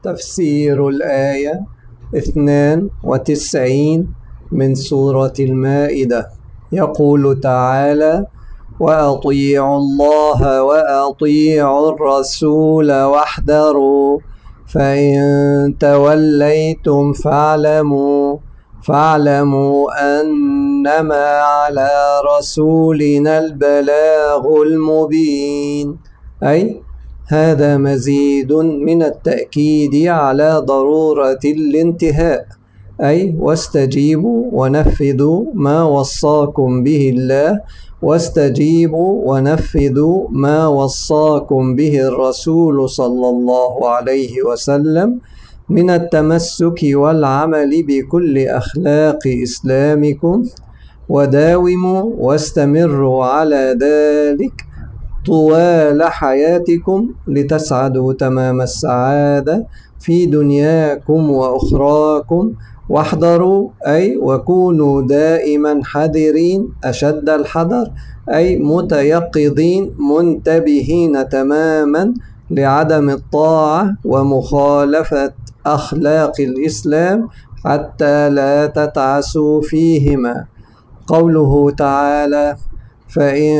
تفسير الآية 92 من سورة المائدة. يقول تعالى: وأطيعوا الله وأطيعوا الرسول واحذروا فإن توليتم فاعلموا أنما على رسولنا البلاغ المبين. أي هذا مزيد من التأكيد على ضرورة الانتهاء، أي واستجيبوا ونفذوا ما وصاكم به الله، واستجيبوا ونفذوا ما وصاكم به الرسول صلى الله عليه وسلم من التمسك والعمل بكل أخلاق إسلامكم، وداوموا واستمروا على ذلك طوال حياتكم لتسعدوا تمام السعادة في دنياكم وأخراكم. واحذروا أي وكونوا دائما حذرين أشد الحذر، أي متيقظين منتبهين تماما لعدم الطاعة ومخالفة أخلاق الإسلام حتى لا تتعسوا فيهما. قوله تعالى: فإن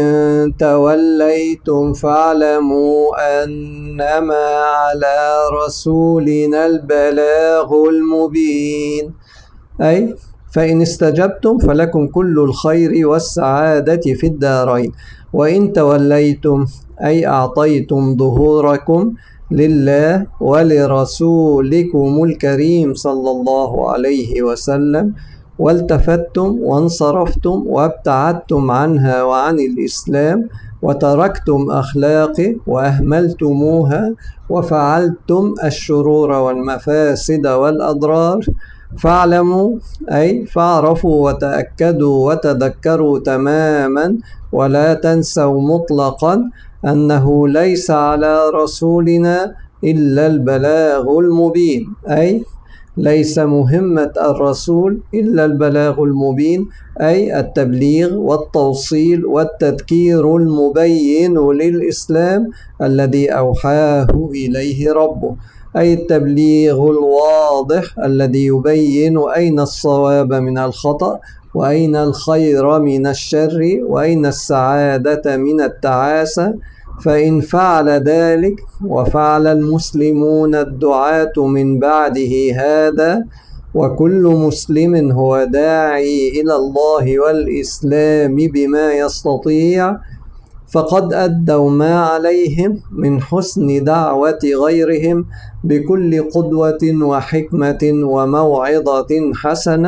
توليتم فاعلموا أنما على رسولنا البلاغ المبين، أي فإن استجبتم فلكم كل الخير والسعادة في الدارين، وإن توليتم أي أعطيتم ظهوركم لله ولرسولكم الكريم صلى الله عليه وسلم، والتفتم وانصرفتم وابتعدتم عنها وعن الإسلام، وتركتم أخلاقه وأهملتموها، وفعلتم الشرور والمفاسد والأضرار، فاعلموا أي فاعرفوا وتأكدوا وتذكروا تماما ولا تنسوا مطلقا أنه ليس على رسولنا إلا البلاغ المبين، أي ليس مهمة الرسول إلا البلاغ المبين، أي التبليغ والتوصيل والتذكير المبين للإسلام الذي أوحاه إليه ربه، أي التبليغ الواضح الذي يبين أين الصواب من الخطأ، وأين الخير من الشر، وأين السعادة من التعاسة. فإن فعل ذلك وفعل المسلمون الدعاة من بعده هذا، وكل مسلم هو داعي إلى الله والإسلام بما يستطيع، فقد أدوا ما عليهم من حسن دعوة غيرهم بكل قدوة وحكمة وموعظة حسنة.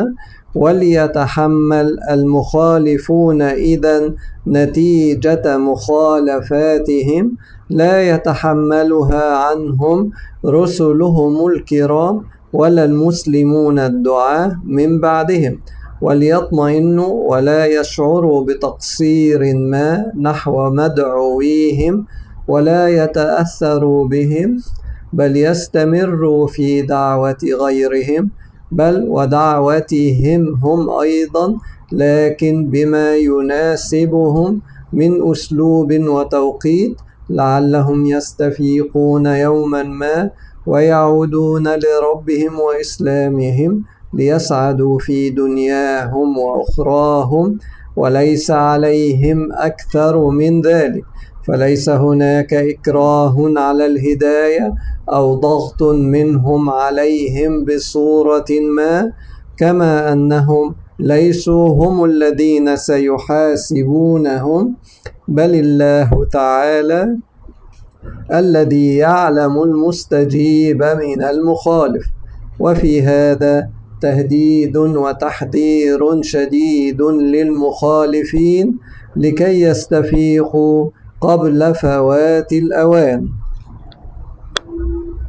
وليتحمل المخالفون إذن نتيجة مخالفاتهم لا يتحملها عنهم رسلهم الكرام ولا المسلمون الدعاة من بعدهم، وليطمئنوا ولا يشعروا بتقصير ما نحو مدعويهم، ولا يتأثروا بهم، بل يستمروا في دعوة غيرهم، بل ودعوتهم هم أيضا، لكن بما يناسبهم من أسلوب وتوقيت، لعلهم يستفيقون يوما ما ويعودون لربهم وإسلامهم ليسعدوا في دنياهم وأخراهم، وليس عليهم أكثر من ذلك. فليس هناك إكراه على الهداية أو ضغط منهم عليهم بصورة ما، كما أنهم ليسوا هم الذين سيحاسبونهم، بل الله تعالى الذي يعلم المستجيب من المخالف. وفي هذا تهديد وتحذير شديد للمخالفين لكي يستفيقوا قبل فوات الأوان.